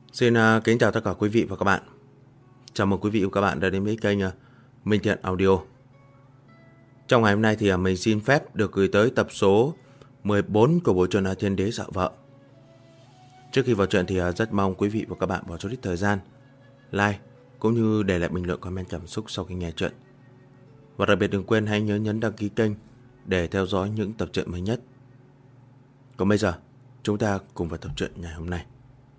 Xin kính chào tất cả quý vị và các bạn. Chào mừng quý vị và các bạn đã đến với kênh Minh Thiện Audio. Trong ngày hôm nay thì mình xin phép được gửi tới tập số 14 của bộ truyện Thiên Đế Sợ Vợ. Trước khi vào truyện thì rất mong quý vị và các bạn bỏ chút ít thời gian like cũng như để lại bình luận comment cảm xúc sau khi nghe truyện. Và đặc biệt đừng quên hãy nhớ nhấn đăng ký kênh để theo dõi những tập truyện mới nhất. Còn bây giờ, chúng ta cùng vào tập truyện ngày hôm nay.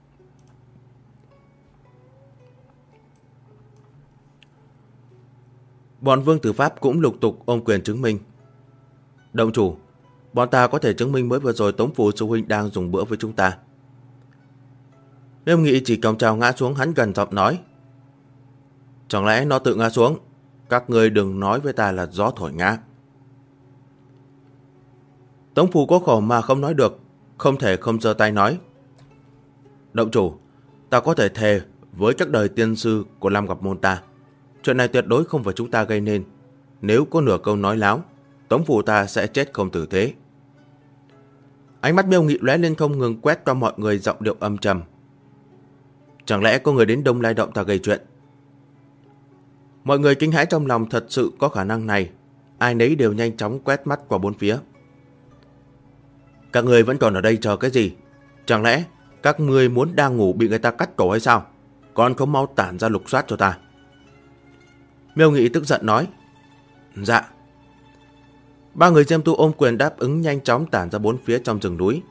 Bọn Vương Tử Pháp cũng lục tục ôm quyền chứng minh. Động chủ, bọn ta có thể chứng minh mới vừa rồi Tống Phù sư huynh đang dùng bữa với chúng ta. Liêm Nghị chỉ còng trào ngã xuống, hắn gần giọng nói. Chẳng lẽ nó tự ngã xuống? Các người đừng nói với ta là gió thổi ngã. Tống Phù có khổ mà không nói được, không thể không giơ tay nói. Động chủ, ta có thể thề với các đời tiên sư của Lam Gặp Môn ta, chuyện này tuyệt đối không phải chúng ta gây nên. Nếu có nửa câu nói láo, Tống Phù ta sẽ chết không tử tế. Ánh mắt Miêu Nghị lóe lên không ngừng quét qua mọi người, giọng điệu âm trầm. Chẳng lẽ có người đến Đông Lai Động ta gây chuyện? Mọi người kinh hãi trong lòng, thật sự có khả năng này. Ai nấy đều nhanh chóng quét mắt qua bốn phía. Các người vẫn còn ở đây chờ cái gì? Chẳng lẽ các người muốn đang ngủ bị người ta cắt cổ hay sao? Còn không mau tản ra lục soát cho ta. Miêu Nghị tức giận nói. Dạ. Ba người Diêm Tu ôm quyền đáp ứng, nhanh chóng tản ra bốn phía trong rừng núi.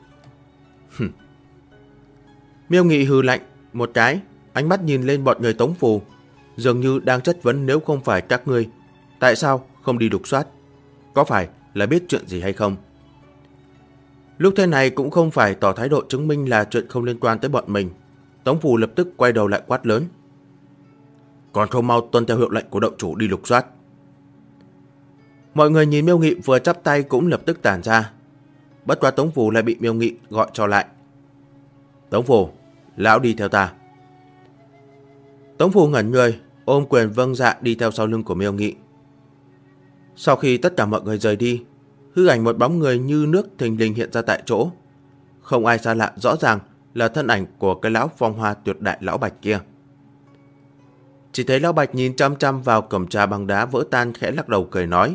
Miêu Nghị hừ lạnh một cái, ánh mắt nhìn lên bọn người Tống Phù, dường như đang chất vấn nếu không phải các ngươi, tại sao không đi lục soát? Có phải là biết chuyện gì hay không? Lúc thế này cũng không phải tỏ thái độ chứng minh là chuyện không liên quan tới bọn mình. Tống Phù lập tức quay đầu lại quát lớn. Còn không mau tuân theo hiệu lệnh của động chủ đi lục soát. Mọi người nhìn Miêu Nghị vừa chắp tay cũng lập tức tản ra. Bất quá Tống Phù lại bị Miêu Nghị gọi cho lại. Tống Phù, lão đi theo ta. Tống Phù ngẩn người, ôm quyền vâng dạ đi theo sau lưng của Miêu Nghị. Sau khi tất cả mọi người rời đi, hư ảnh một bóng người như nước thình lình hiện ra tại chỗ. Không ai xa lạ, rõ ràng là thân ảnh của cái lão phong hoa tuyệt đại lão Bạch kia. Chỉ thấy lão Bạch nhìn chăm chăm vào cẩm trà bằng đá vỡ tan, khẽ lắc đầu cười nói.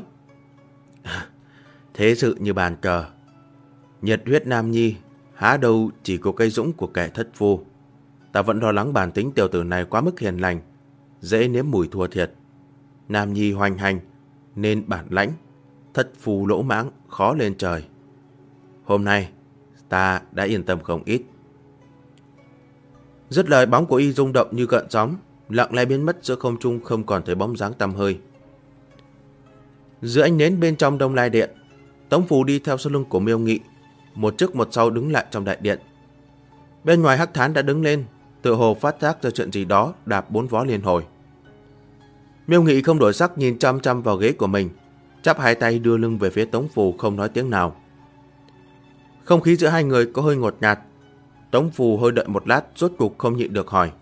Thế sự như bàn cờ, nhiệt huyết nam nhi, há đâu chỉ có cây dũng của kẻ thất phu. Ta vẫn lo lắng bản tính tiểu tử này quá mức hiền lành, dễ nếm mùi thua thiệt. Nam nhi hoành hành nên bản lãnh, thất phu lỗ mãng khó lên trời. Hôm nay ta đã yên tâm không ít. Dứt lời, bóng của y rung động như gợn sóng, lặng lẽ biến mất giữa không trung, không còn thấy bóng dáng tăm hơi. Giữa ánh nến bên trong Đông Lai Điện, Tống Phù đi theo sau lưng của Miêu Nghị, một trước một sau đứng lại trong đại điện. Bên ngoài Hắc Thán đã đứng lên, tựa hồ phát giác ra chuyện gì đó, đạp bốn vó liên hồi. Miêu Nghị không đổi sắc, nhìn chăm chăm vào ghế của mình, chắp hai tay đưa lưng về phía Tống Phù, không nói tiếng nào. Không khí giữa hai người có hơi ngột ngạt. Tống Phù hơi đợi một lát, rốt cục không nhịn được hỏi.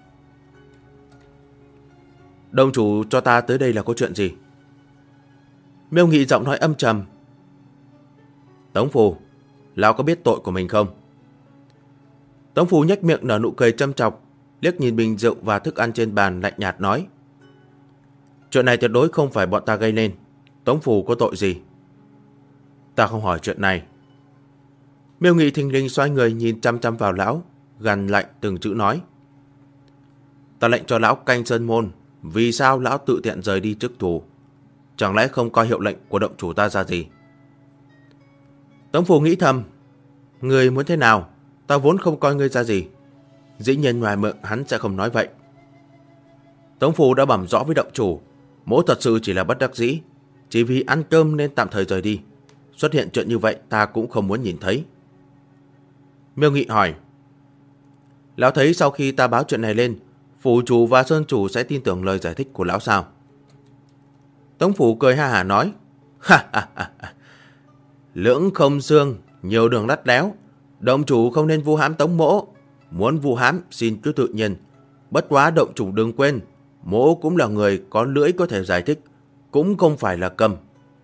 Đồng chủ cho ta tới đây là có chuyện gì? Miêu Nghị giọng nói âm trầm. Tống Phù, lão có biết tội của mình không? Tống Phù nhếch miệng nở nụ cười châm chọc, liếc nhìn bình rượu và thức ăn trên bàn, lạnh nhạt nói. Chuyện này tuyệt đối không phải bọn ta gây nên. Tống Phù có tội gì? Ta không hỏi chuyện này. Miêu Nghị thình lình xoay người nhìn chăm chăm vào lão, gằn lạnh từng chữ nói. Ta lệnh cho lão canh sơn môn, vì sao lão tự tiện rời đi chức thù? Chẳng lẽ không coi hiệu lệnh của động chủ ta ra gì? Tống Phù nghĩ thầm. Người muốn thế nào? Ta vốn không coi ngươi ra gì. Dĩ nhiên ngoài miệng hắn sẽ không nói vậy. Tống Phù đã bẩm rõ với động chủ, mỗ thật sự chỉ là bất đắc dĩ, chỉ vì ăn cơm nên tạm thời rời đi. Xuất hiện chuyện như vậy ta cũng không muốn nhìn thấy. Miêu Nghị hỏi. Lão thấy sau khi ta báo chuyện này lên, phủ chủ và sơn chủ sẽ tin tưởng lời giải thích của lão sao? Tống Phù cười ha hả nói. Ha ha ha, lưỡng không xương, nhiều đường lắt léo. Động chủ không nên vu hãm Tống mỗ. Muốn vu hãm xin cứ tự nhiên. Bất quá động chủ đừng quên, mỗ cũng là người có lưỡi có thể giải thích, cũng không phải là câm.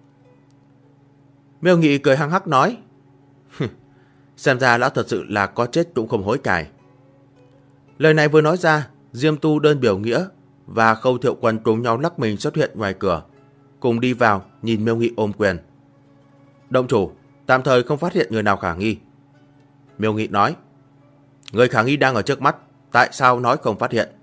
Miêu Nghị cười hăng hắc nói. Xem ra lão thật sự là có chết cũng không hối cải. Lời này vừa nói ra, Diêm Tu, Đơn Biểu Nghĩa và Khâu Thiệu Quân cùng nhau lắc mình xuất hiện ngoài cửa, cùng đi vào nhìn Miêu Nghị ôm quyền. Động chủ, tạm thời không phát hiện người nào khả nghi. Miêu Nghị nói, người khả nghi đang ở trước mắt, tại sao nói không phát hiện?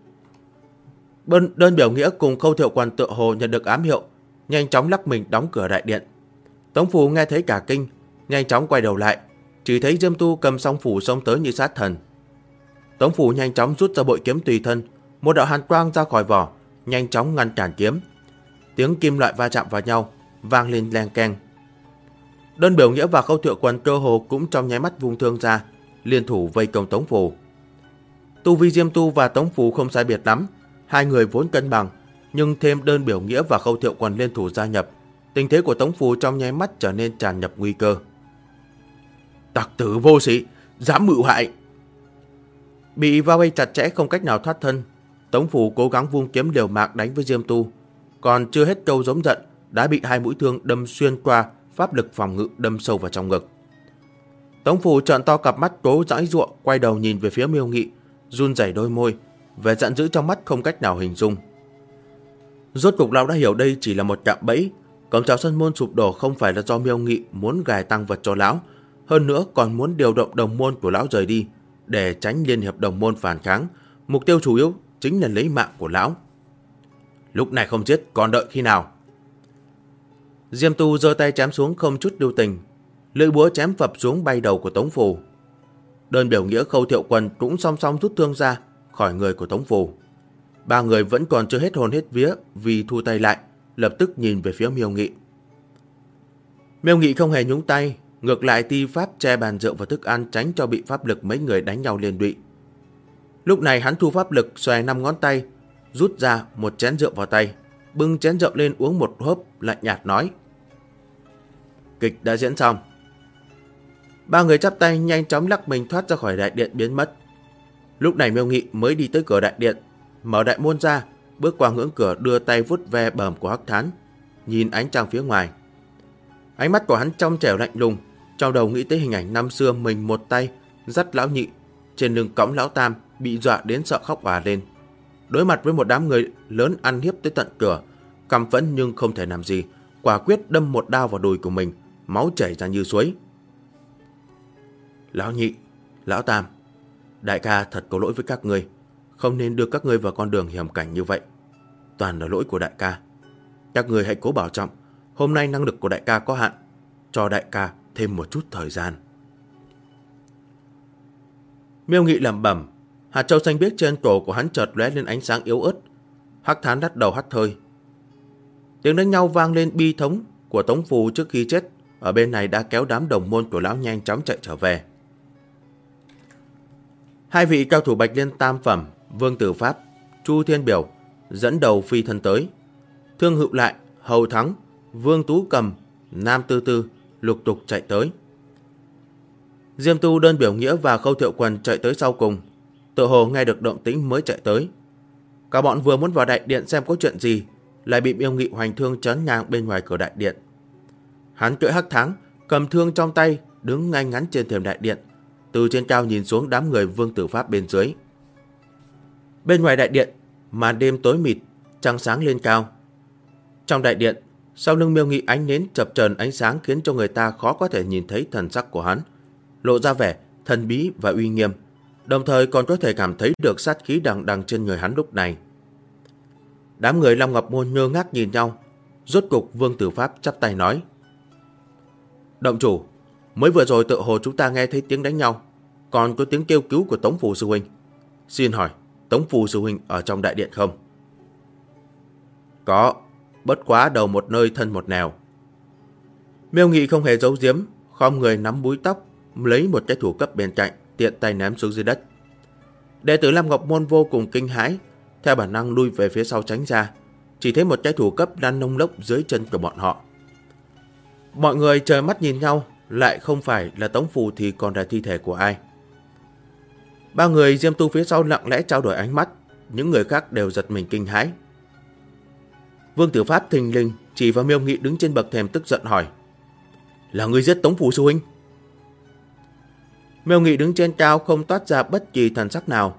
Đơn Biểu Nghĩa cùng Khâu Thiệu Quân tựa hồ nhận được ám hiệu, nhanh chóng lắc mình đóng cửa đại điện. Tống Phù nghe thấy cả kinh, nhanh chóng quay đầu lại, chỉ thấy Diêm Tu cầm song phủ xông tới như sát thần. Tống Phù nhanh chóng rút ra bội kiếm tùy thân, một đạo hàn quang ra khỏi vỏ, nhanh chóng ngăn cản kiếm. Tiếng kim loại va chạm vào nhau, vang lên leng keng. Đơn Biểu Nghĩa và Khâu Thiệu Quân cơ hồ cũng trong nháy mắt vung thương ra, liên thủ vây công Tống Phù. Tu vi Diêm Tu và Tống Phù không sai biệt lắm, hai người vốn cân bằng, nhưng thêm Đơn Biểu Nghĩa và Khâu Thiệu Quân liên thủ gia nhập, tình thế của Tống Phù trong nháy mắt trở nên tràn ngập nguy cơ. Tặc tử vô sĩ, dám mưu hại! Bị bao vây chặt chẽ không cách nào thoát thân, Tống Phù cố gắng vung kiếm liều mạng đánh với Diêm Tu, còn chưa hết câu giống giận đã bị hai mũi thương đâm xuyên qua, pháp lực phòng ngự đâm sâu vào trong ngực. Tống Phù trợn to cặp mắt cố giãy giụa, quay đầu nhìn về phía Miêu Nghị, run rẩy đôi môi, vẻ giận dữ trong mắt không cách nào hình dung. Rốt cục lão đã hiểu đây chỉ là một cạm bẫy, cổng chào sân môn sụp đổ không phải là do Miêu Nghị muốn gài tăng vật cho lão, hơn nữa còn muốn điều động đồng môn của lão rời đi để tránh liên hiệp đồng môn phản kháng, mục tiêu chủ yếu chính là lấy mạng của lão. Lúc này không giết còn đợi khi nào? Diêm Tu giơ tay chém xuống không chút lưu tình, lưỡi búa chém phập xuống bay đầu của Tống Phù. Đơn Biểu Nghĩa, Khâu Thiệu Quân cũng song song rút thương ra khỏi người của Tống Phù. Ba người vẫn còn chưa hết hồn hết vía vì thu tay lại, lập tức nhìn về phía Miêu Nghị. Miêu Nghị không hề nhúng tay, ngược lại ti pháp che bàn rượu và thức ăn tránh cho bị pháp lực mấy người đánh nhau liên lụy. Lúc này hắn thu pháp lực, xòe 5 ngón tay, rút ra một chén rượu vào tay, bưng chén rượu lên uống một hớp, lạnh nhạt nói: Kịch đã diễn xong. Ba người chắp tay nhanh chóng lắc mình thoát ra khỏi đại điện biến mất. Lúc này Miêu Nghị mới đi tới cửa đại điện, mở đại môn ra, bước qua ngưỡng cửa, đưa tay vuốt ve bờm của hắc thán, nhìn ánh trăng phía ngoài. Ánh mắt của hắn trong trẻo lạnh lùng, trong đầu nghĩ tới hình ảnh năm xưa mình một tay dắt lão Nhị, trên lưng cõng lão Tam, bị dọa đến sợ khóc òa lên. Đối mặt với một đám người lớn ăn hiếp tới tận cửa, căm phẫn nhưng không thể làm gì, quả quyết đâm một đao vào đùi của mình, máu chảy ra như suối. Lão Nhị, lão Tam, đại ca thật có lỗi với các ngươi, không nên đưa các ngươi vào con đường hiểm cảnh như vậy. Toàn là lỗi của đại ca. Các ngươi hãy cố bảo trọng, hôm nay năng lực của đại ca có hạn, cho đại ca thêm một chút thời gian. Miêu Nghị lẩm bẩm, hạt châu xanh biếc trên cổ của hắn chợt lóe lên ánh sáng yếu ớt. Hắc thán đắt đầu hắt hơi. Tiếng đánh nhau vang lên bi thống của Tống Phù trước khi chết, ở bên này đã kéo đám đồng môn của lão nhanh chóng chạy trở về. Hai vị cao thủ Bạch Liên tam phẩm, Vương Tử Pháp, Chu Thiên Biểu dẫn đầu phi thân tới. Thương Hữu Lại, Hầu Thắng, Vương Tú Cầm, Nam Tư Tư lục tục chạy tới. Diêm Tu, Đơn Biểu Nghĩa và Khâu Thiệu Quân chạy tới sau cùng, tựa hồ nghe được động tĩnh mới chạy tới. Cả bọn vừa muốn vào đại điện xem có chuyện gì, lại bị Miêu Nghị hoành thương chắn ngang bên ngoài cửa đại điện. Hắn cưỡi hắc thắng, cầm thương trong tay, đứng ngay ngắn trên thềm đại điện, từ trên cao nhìn xuống đám người Vương Tử Pháp bên dưới. Bên ngoài đại điện, màn đêm tối mịt, trăng sáng lên cao. Trong đại điện, sau lưng Miêu Nghị ánh nến chập chờn ánh sáng khiến cho người ta khó có thể nhìn thấy thần sắc của hắn, lộ ra vẻ thần bí và uy nghiêm, đồng thời còn có thể cảm thấy được sát khí đằng đằng trên người hắn lúc này. Đám người Long Ngọc Môn ngơ ngác nhìn nhau, rốt cục Vương Tử Pháp chắp tay nói: Động chủ, mới vừa rồi tựa hồ chúng ta nghe thấy tiếng đánh nhau, còn có tiếng kêu cứu của Tống Phù sư huynh. Xin hỏi, Tống Phù sư huynh ở trong đại điện không? Có, bất quá đầu một nơi thân một nẻo. Miêu Nghị không hề giấu giếm, khom người nắm búi tóc, lấy một cái thủ cấp bên cạnh, tiện tay ném xuống dưới đất. Đệ tử Lam Ngọc Môn vô cùng kinh hãi, theo bản năng lui về phía sau tránh ra, chỉ thấy một cái thủ cấp đang nông lốc dưới chân của bọn họ. Mọi người trời mắt nhìn nhau, lại không phải là Tống Phù thì còn là thi thể của ai. Ba người Diêm Tu phía sau lặng lẽ trao đổi ánh mắt, những người khác đều giật mình kinh hãi. Vương Tử Pháp thình lình chỉ vào Miêu Nghị đứng trên bậc thềm tức giận hỏi: Là người giết Tống Phù sư huynh? Miêu Nghị đứng trên cao không toát ra bất kỳ thần sắc nào,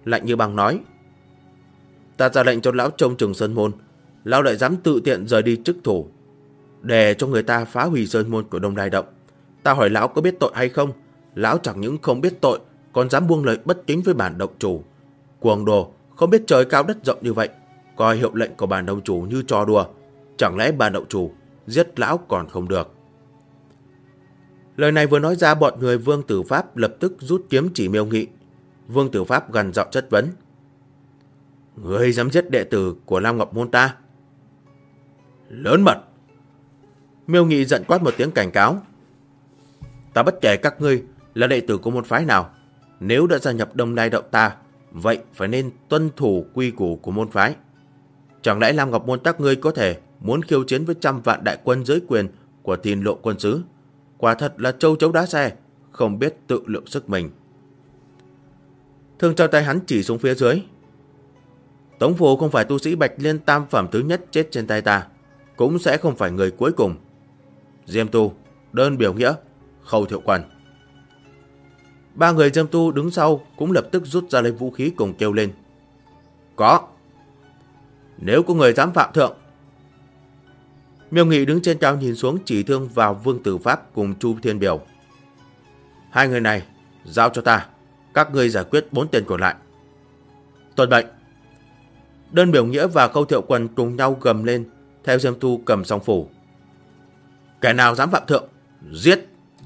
lạnh như băng nói: Ta ra lệnh cho lão trông chừng sơn môn, lão lại dám tự tiện rời đi chức thủ, để cho người ta phá hủy sơn môn của Đông Lai Động. Ta hỏi lão có biết tội hay không? Lão chẳng những không biết tội, còn dám buông lời bất kính với bản động chủ. Cuồng đồ, không biết trời cao đất rộng như vậy, coi hiệu lệnh của bản động chủ như trò đùa. Chẳng lẽ bản động chủ giết lão còn không được? Lời này vừa nói ra, bọn người Vương Tử Pháp lập tức rút kiếm chỉ Miêu Nghị. Vương Tử Pháp gằn giọng chất vấn: Ngươi dám giết đệ tử của Lam Ngọc Môn ta? Lớn mật! Miêu Nghị giận quát một tiếng cảnh cáo: Ta bất kể các ngươi là đệ tử của môn phái nào, nếu đã gia nhập Đông Lai Động ta, vậy phải nên tuân thủ quy củ của môn phái. Chẳng lẽ Lam Ngọc Môn các ngươi có thể muốn khiêu chiến với 100 vạn đại quân dưới quyền của Thiên Lộ quân sứ? Quả thật là châu chấu đá xe, không biết tự lượng sức mình. Thương trong tay hắn chỉ xuống phía dưới: Tống Phù không phải tu sĩ Bạch Liên tam phẩm thứ nhất chết trên tay ta, cũng sẽ không phải người cuối cùng. Diêm Tu, Đơn Biểu Nghĩa, Khâu Thiệu Quân. Ba người Diêm Tu đứng sau cũng lập tức rút ra lấy vũ khí cùng kêu lên: Có! Nếu có người dám phạm thượng! Miêu Nghị đứng trên cao nhìn xuống, chỉ thương vào Vương Tử Pháp cùng Chu Thiên Biểu: Hai người này giao cho ta, các ngươi giải quyết 4 tên còn lại. Tuân mệnh! Đơn Biểu Nghĩa và Khâu Thiệu Quân cùng nhau gầm lên, theo Diêm Tu cầm song phủ: Kẻ nào dám phạm thượng, giết!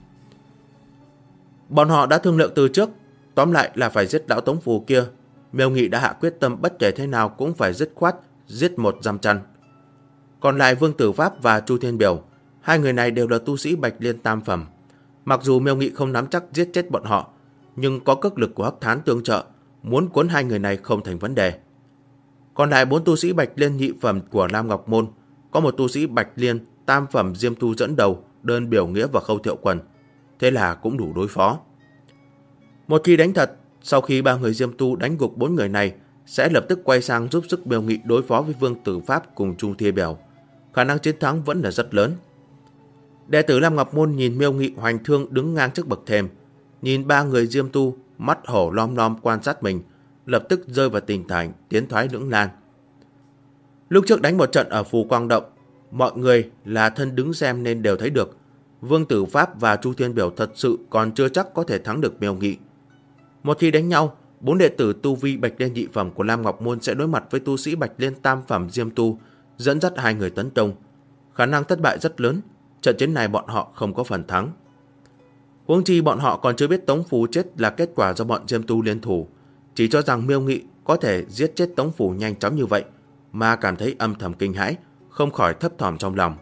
Bọn họ đã thương lượng từ trước, tóm lại là phải giết lão Tống Phù kia. Miêu Nghị đã hạ quyết tâm bất kể thế nào cũng phải dứt khoát giết một giam chăn. Còn lại Vương Tử Pháp và Chu Thiên Biểu, hai người này đều là tu sĩ Bạch Liên tam phẩm. Mặc dù Miêu Nghị không nắm chắc giết chết bọn họ, nhưng có cước lực của Hắc Thán tương trợ, muốn cuốn hai người này không thành vấn đề. Còn lại 4 tu sĩ Bạch Liên nhị phẩm của Lam Ngọc Môn, có một tu sĩ Bạch Liên tam phẩm Diêm Tu dẫn đầu, Đơn Biểu Nghĩa và Khâu Thiệu Quân, thế là cũng đủ đối phó. Một khi đánh thật, sau khi 3 người Diêm Tu đánh gục 4 người này, sẽ lập tức quay sang giúp sức Miêu Nghị đối phó với Vương Tử Pháp cùng Chu Thiên Biểu. Khả năng chiến thắng vẫn là rất lớn. Đệ tử Lam Ngọc Môn nhìn Miêu Nghị hoành thương đứng ngang trước bậc thềm, nhìn 3 người Diêm Tu mắt hổ lom lom quan sát mình, lập tức rơi vào tình cảnh tiến thoái lưỡng nan. Lúc trước đánh một trận ở Phù Quang Động, mọi người là thân đứng xem nên đều thấy được Vương Tử Pháp và Chu Thiên Biểu thật sự còn chưa chắc có thể thắng được Miêu Nghị. Một khi đánh nhau, 4 đệ tử tu vi Bạch Liên nhị phẩm của Lam Ngọc Môn sẽ đối mặt với tu sĩ Bạch Liên tam phẩm Diêm Tu, dẫn dắt 2 người tấn công. Khả năng thất bại rất lớn, trận chiến này bọn họ không có phần thắng. Huống chi bọn họ còn chưa biết Tống Phù chết là kết quả do bọn Diêm Tu liên thủ, chỉ cho rằng Miêu Nghị có thể giết chết Tống Phù nhanh chóng như vậy, mà cảm thấy âm thầm kinh hãi, không khỏi thấp thỏm trong lòng.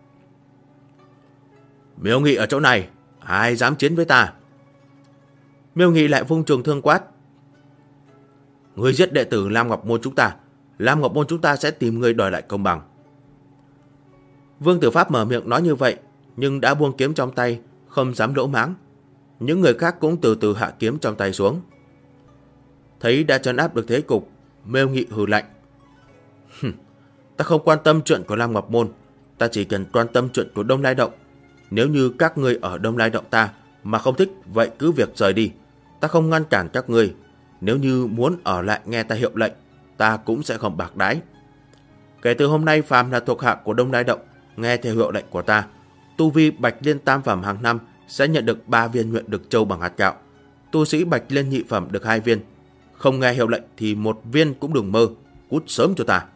Miêu Nghị ở chỗ này, ai dám chiến với ta? Miêu Nghị lại vung trường thương quát: Người giết đệ tử Lam Ngọc Môn chúng ta, Lam Ngọc Môn chúng ta sẽ tìm người đòi lại công bằng. Vương Tử Pháp mở miệng nói như vậy, nhưng đã buông kiếm trong tay, không dám lỗ mãng. Những người khác cũng từ từ hạ kiếm trong tay xuống. Thấy đã trấn áp được thế cục, Miêu Nghị hừ lạnh: Ta không quan tâm chuyện của Lam Ngọc Môn, ta chỉ cần quan tâm chuyện của Đông Lai Động. Nếu như các ngươi ở Đông Lai Động ta mà không thích, vậy cứ việc rời đi, ta không ngăn cản các ngươi. Nếu như muốn ở lại nghe ta hiệu lệnh, ta cũng sẽ không bạc đãi. Kể từ hôm nay, phàm là thuộc hạ của Đông Lai Động nghe theo hiệu lệnh của ta, tu vi Bạch Liên tam phẩm hàng năm sẽ nhận được 3 viên Nguyện Đực Châu bằng hạt gạo. Tu sĩ Bạch Liên nhị phẩm được 2 viên. Không nghe hiệu lệnh thì 1 viên cũng đừng mơ, cút sớm cho ta.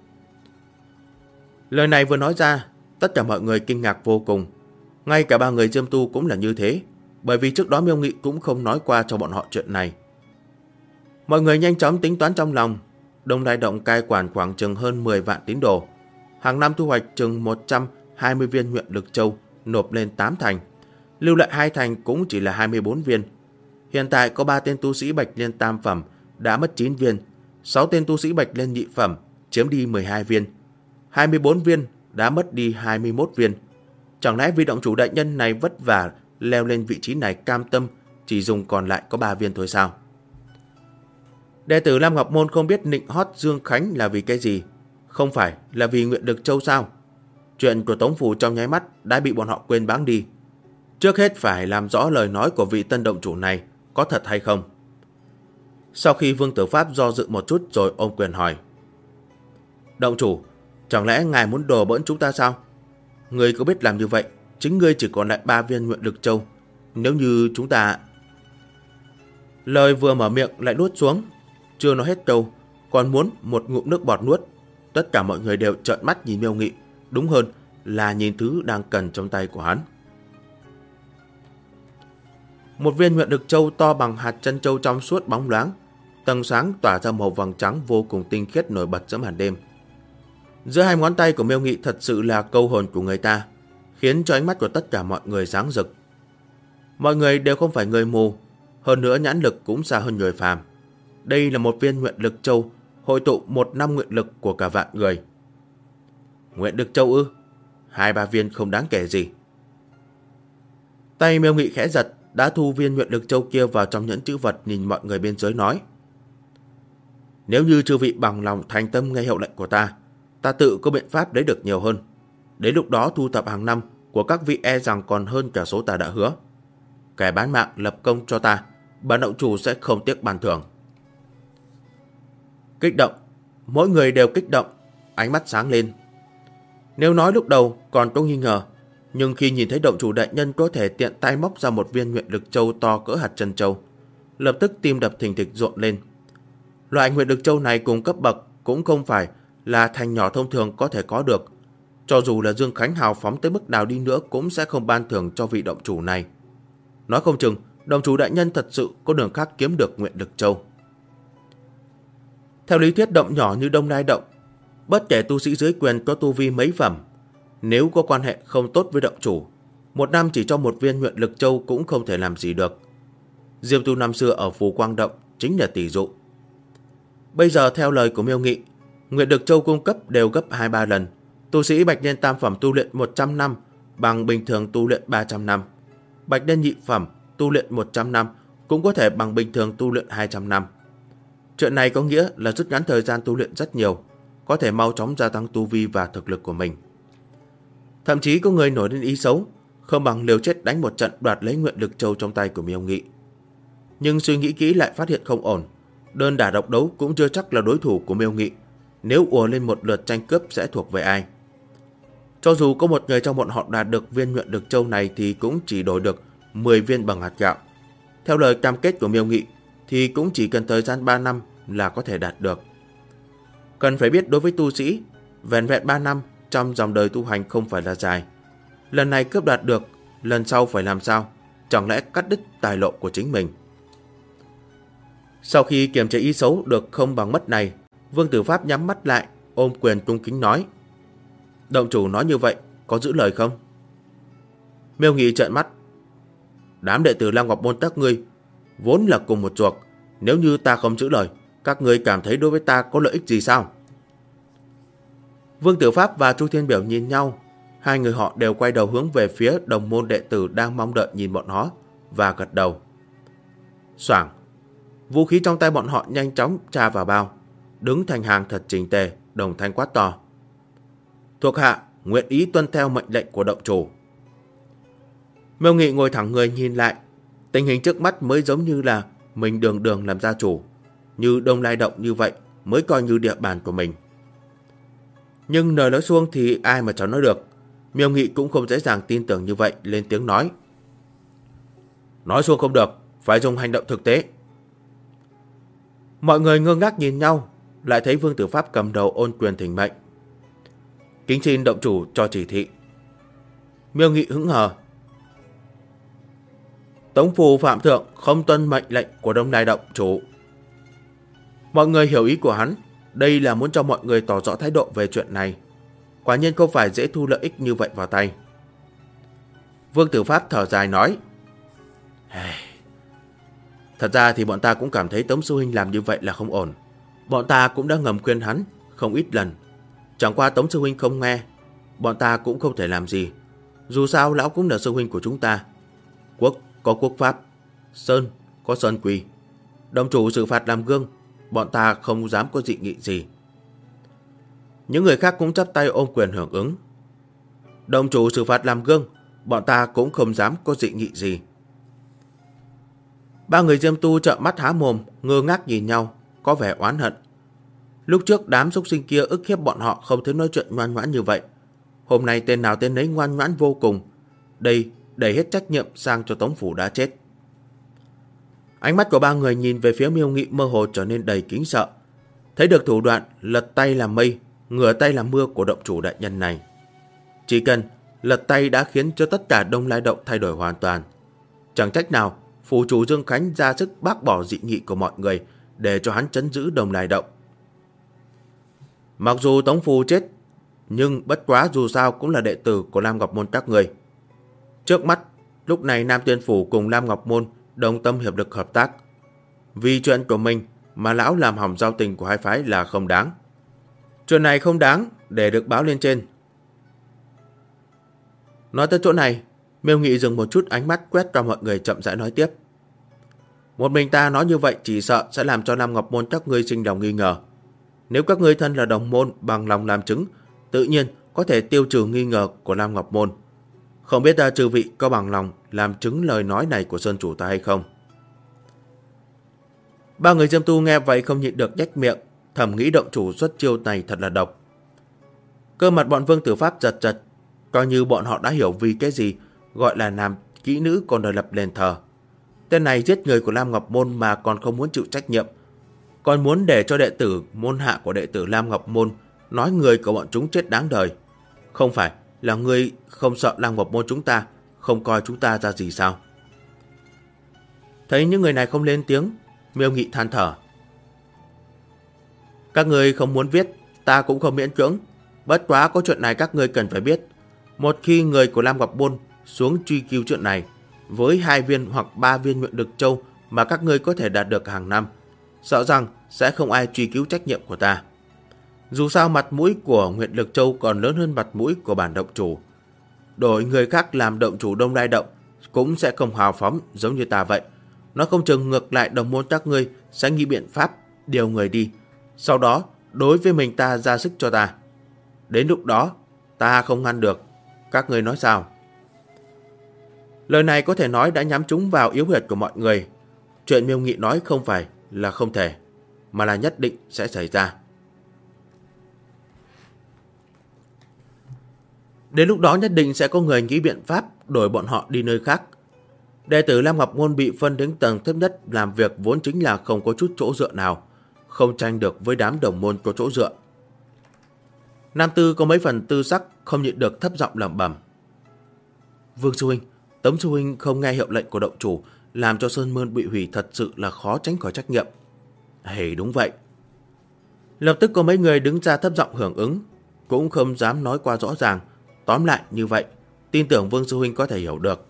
Lời này vừa nói ra, tất cả mọi người kinh ngạc vô cùng. Ngay cả 3 người Diêm Tu cũng là như thế, bởi vì trước đó Miêu Nghị cũng không nói qua cho bọn họ chuyện này. Mọi người nhanh chóng tính toán trong lòng. Đông Lai Động cai quản khoảng chừng hơn 10 vạn tín đồ, hàng năm thu hoạch chừng 120 viên Nguyện Lực Châu, nộp lên 8 thành, lưu lại 2 thành cũng chỉ là 24 viên. Hiện tại có 3 tên tu sĩ Bạch Liên tam phẩm đã mất 9 viên, 6 tên tu sĩ Bạch Liên nhị phẩm chiếm đi 12 viên, 24 viên đã mất đi 21 viên. Chẳng lẽ vị động chủ đại nhân này vất vả leo lên vị trí này cam tâm chỉ dùng còn lại có 3 viên thôi sao? Đệ tử Lam Ngọc Môn không biết nịnh hót Dương Khánh là vì cái gì? Không phải là vì Nguyện Đực Châu sao? Chuyện của Tống Phù trong nháy mắt đã bị bọn họ quên bẵng đi. Trước hết phải làm rõ lời nói của vị tân động chủ này có thật hay không. Sau khi Vương Tử Pháp do dự một chút rồi ôm quyền hỏi. Động chủ, chẳng lẽ ngài muốn đùa bỡn chúng ta sao? Ngươi có biết làm như vậy, chính ngươi chỉ còn lại 3 viên nguyện lực châu. Nếu như chúng ta... Lời vừa mở miệng lại nuốt xuống. Chưa nói hết câu, còn muốn một ngụm nước bọt nuốt. Tất cả mọi người đều trợn mắt nhìn Miêu Nghị, đúng hơn là nhìn thứ đang cần trong tay của hắn. Một viên nguyện lực châu to bằng hạt chân châu trong suốt bóng loáng, tầng sáng tỏa ra màu vàng trắng vô cùng tinh khiết nổi bật giữa màn đêm. Giữa hai ngón tay của Miêu Nghị thật sự là câu hồn của người ta, khiến cho ánh mắt của tất cả mọi người sáng rực. Mọi người đều không phải người mù, hơn nữa nhãn lực cũng xa hơn người phàm. Đây là một viên nguyện lực châu hội tụ 1 năm nguyện lực của cả vạn người. Nguyện lực châu ư? 2-3 viên không đáng kể gì. Tay Miêu Nghị khẽ giật, đã thu viên nguyện lực châu kia vào trong nhẫn chữ vật, nhìn mọi người bên dưới nói. Nếu như chư vị bằng lòng thành tâm nghe hiệu lệnh của ta, ta tự có biện pháp lấy được nhiều hơn. Đến lúc đó thu thập hàng năm của các vị e rằng còn hơn cả số ta đã hứa. Kẻ bán mạng lập công cho ta, bản động chủ sẽ không tiếc ban thưởng. Kích động, mỗi người đều kích động, ánh mắt sáng lên. Nếu nói lúc đầu còn có nghi ngờ, nhưng khi nhìn thấy động chủ đại nhân có thể tiện tay móc ra một viên nguyện lực châu to cỡ hạt chân châu, lập tức tim đập thình thịch rộn lên. Loại nguyện lực châu này cùng cấp bậc cũng không phải là thành nhỏ thông thường có thể có được. Cho dù là Dương Khánh hào phóng tới mức nào đi nữa cũng sẽ không ban thưởng cho vị động chủ này. Nói không chừng, động chủ đại nhân thật sự có đường khác kiếm được nguyện lực châu. Theo lý thuyết, động nhỏ như Đông Lai Động, bất kể tu sĩ dưới quyền có tu vi mấy phẩm, nếu có quan hệ không tốt với động chủ, 1 năm chỉ cho 1 viên nguyện lực châu cũng không thể làm gì được. Diêm Tu năm xưa ở Phù Quang Động chính là tỷ dụ. Bây giờ theo lời của Miêu Nghị, nguyện lực châu cung cấp đều gấp 2-3 lần. Tu sĩ bạch liên tam phẩm tu luyện 100 năm bằng bình thường tu luyện 300 năm. Bạch liên nhị phẩm tu luyện 100 năm cũng có thể bằng bình thường tu luyện 200 năm. Chuyện này có nghĩa là rút ngắn thời gian tu luyện rất nhiều, có thể mau chóng gia tăng tu vi và thực lực của mình. Thậm chí có người nổi lên ý xấu, không bằng liều chết đánh một trận đoạt lấy nguyện lực châu trong tay của Miêu Nghị. Nhưng suy nghĩ kỹ lại phát hiện không ổn, đơn đả độc đấu cũng chưa chắc là đối thủ của Miêu Nghị. Nếu ùa lên một lượt tranh cướp sẽ thuộc về ai? Cho dù có một người trong bọn họ đạt được viên nguyện lực châu này thì cũng chỉ đổi được 10 viên bằng hạt gạo. Theo lời cam kết của Miêu Nghị thì cũng chỉ cần thời gian 3 năm là có thể đạt được. Cần phải biết đối với tu sĩ, vẹn vẹn 3 năm trong dòng đời tu hành không phải là dài. Lần này cướp đạt được, lần sau phải làm sao? Chẳng lẽ cắt đứt tài lộ của chính mình? Sau khi kiềm chế ý xấu được không bằng mất này, Vương Tử Pháp nhắm mắt lại, ôm quyền cung kính nói. Động chủ nói như vậy, có giữ lời không? Miêu Nghị trợn mắt. Đám đệ tử Lam Ngọc Môn các ngươi vốn là cùng một ruột, nếu như ta không giữ lời, các ngươi cảm thấy đối với ta có lợi ích gì sao? Vương Tử Pháp và Chu Thiên Biểu nhìn nhau, hai người họ đều quay đầu hướng về phía đồng môn đệ tử đang mong đợi nhìn bọn họ và gật đầu. Xoảng, vũ khí trong tay bọn họ nhanh chóng tra vào bao, đứng thành hàng thật chỉnh tề, đồng thanh quát to. Thuộc hạ nguyện ý tuân theo mệnh lệnh của động chủ. Miêu Nghị ngồi thẳng người nhìn lại, tình hình trước mắt mới giống như là mình đường đường làm gia chủ, như Đông Lai Động như vậy mới coi như địa bàn của mình. Nhưng lời nói xuông thì ai mà cháu nói được. Miêu Nghị cũng không dễ dàng tin tưởng như vậy, lên tiếng nói. Nói xuông không được, phải dùng hành động thực tế. Mọi người ngơ ngác nhìn nhau, lại thấy Vương Tử Pháp cầm đầu ôn quyền thỉnh mệnh. Kính xin động chủ cho chỉ thị. Miêu Nghị hững hờ. Tống Phù phạm thượng không tuân mệnh lệnh của Đông Lai Động chủ. Mọi người hiểu ý của hắn, đây là muốn cho mọi người tỏ rõ thái độ về chuyện này. Quả nhiên không phải dễ thu lợi ích như vậy vào tay. Vương Tử Pháp thở dài nói. Thật ra thì bọn ta cũng cảm thấy Tống sư huynh làm như vậy là không ổn. Bọn ta cũng đã ngầm khuyên hắn không ít lần. Chẳng qua Tống sư huynh không nghe, bọn ta cũng không thể làm gì. Dù sao lão cũng là sư huynh của chúng ta. Quốc có quốc pháp, sơn có sơn quy. Động chủ xử phạt làm gương, bọn ta không dám có dị nghị gì. Những người khác cũng chắp tay ôm quyền hưởng ứng. Động chủ xử phạt làm gương, bọn ta cũng không dám có dị nghị gì. Ba người Diêm Tu trợn mắt há mồm, ngơ ngác nhìn nhau, có vẻ oán hận. Lúc trước đám súc sinh kia ức hiếp bọn họ không thể nói chuyện ngoan ngoãn như vậy. Hôm nay tên nào tên nấy ngoan ngoãn vô cùng. Đây đẩy hết trách nhiệm sang cho Tống Phủ đã chết. Ánh mắt của ba người nhìn về phía Miêu Nghị mơ hồ trở nên đầy kính sợ. Thấy được thủ đoạn lật tay làm mây, ngửa tay làm mưa của động chủ đại nhân này. Chỉ cần lật tay đã khiến cho tất cả Đông Lai Động thay đổi hoàn toàn. Chẳng trách nào phủ chủ Dương Khánh ra sức bác bỏ dị nghị của mọi người để cho hắn trấn giữ Đông Lai Động. Mặc dù Tống Phù chết, nhưng bất quá dù sao cũng là đệ tử của Lam Ngọc Môn các người. Trước mắt, lúc này Nam Tuyên Phủ cùng Lam Ngọc Môn đồng tâm hiệp lực hợp tác. Vì chuyện của mình mà lão làm hỏng giao tình của hai phái là không đáng. Chuyện này không đáng để được báo lên trên. Nói tới chỗ này, Miêu Nghị dừng một chút, ánh mắt quét qua mọi người, chậm rãi nói tiếp. Một mình ta nói như vậy chỉ sợ sẽ làm cho Lam Ngọc Môn các ngươi sinh lòng nghi ngờ. Nếu các ngươi thân là đồng môn bằng lòng làm chứng, tự nhiên có thể tiêu trừ nghi ngờ của Lam Ngọc Môn. Không biết chư vị có bằng lòng làm chứng lời nói này của Sơn chủ ta hay không? Ba người Diêm Tu nghe vậy không nhịn được nhếch miệng, thầm nghĩ động chủ xuất chiêu này thật là độc. Cơ mặt bọn Vương Tử Pháp giật giật, coi như bọn họ đã hiểu vì cái gì gọi là làm kỹ nữ còn đòi lập đền thờ. Tên này giết người của Lam Ngọc Môn mà còn không muốn chịu trách nhiệm, còn muốn để cho đệ tử môn hạ của đệ tử Lam Ngọc Môn nói người của bọn chúng chết đáng đời. Không phải là ngươi không sợ Lam Ngọc Môn chúng ta không coi chúng ta ra gì sao? Thấy những người này không lên tiếng, Miêu Nghị than thở. Các ngươi không muốn viết, ta cũng không miễn cưỡng. Bất quá có chuyện này các ngươi cần phải biết. Một khi người của Lam Ngọc Môn xuống truy cứu chuyện này, với 2 viên hoặc 3 viên Nguyện Lực Châu mà các ngươi có thể đạt được hàng năm, sợ rằng sẽ không ai truy cứu trách nhiệm của ta. Dù sao mặt mũi của Nguyện Lực Châu còn lớn hơn mặt mũi của bản động chủ. Đổi người khác làm động chủ Đông Lai Động cũng sẽ không hào phóng giống như ta vậy. Nó không chừng ngược lại đồng môn các ngươi sẽ nghĩ biện pháp điều người đi, sau đó đối với mình ta ra sức cho ta. Đến lúc đó ta không ngăn được. Các ngươi nói sao? Lời này có thể nói đã nhắm trúng vào yếu huyệt của mọi người. Chuyện Miêu Nghị nói không phải là không thể, mà là nhất định sẽ xảy ra. Đến lúc đó nhất định sẽ có người nghĩ biện pháp đổi bọn họ đi nơi khác. Đệ tử Lam Ngọc Môn bị phân đến tầng thấp nhất làm việc vốn chính là không có chút chỗ dựa nào, không tranh được với đám đồng môn có chỗ dựa. Nam Tư có mấy phần tư sắc, không nhịn được thấp giọng lẩm bẩm. Vương sư huynh, Tống sư huynh không nghe hiệu lệnh của động chủ, làm cho Sơn Môn bị hủy, thật sự là khó tránh khỏi trách nhiệm. Đúng vậy. Lập tức có mấy người đứng ra thấp giọng hưởng ứng, cũng không dám nói qua rõ ràng. Tóm lại như vậy, tin tưởng Vương sư huynh có thể hiểu được.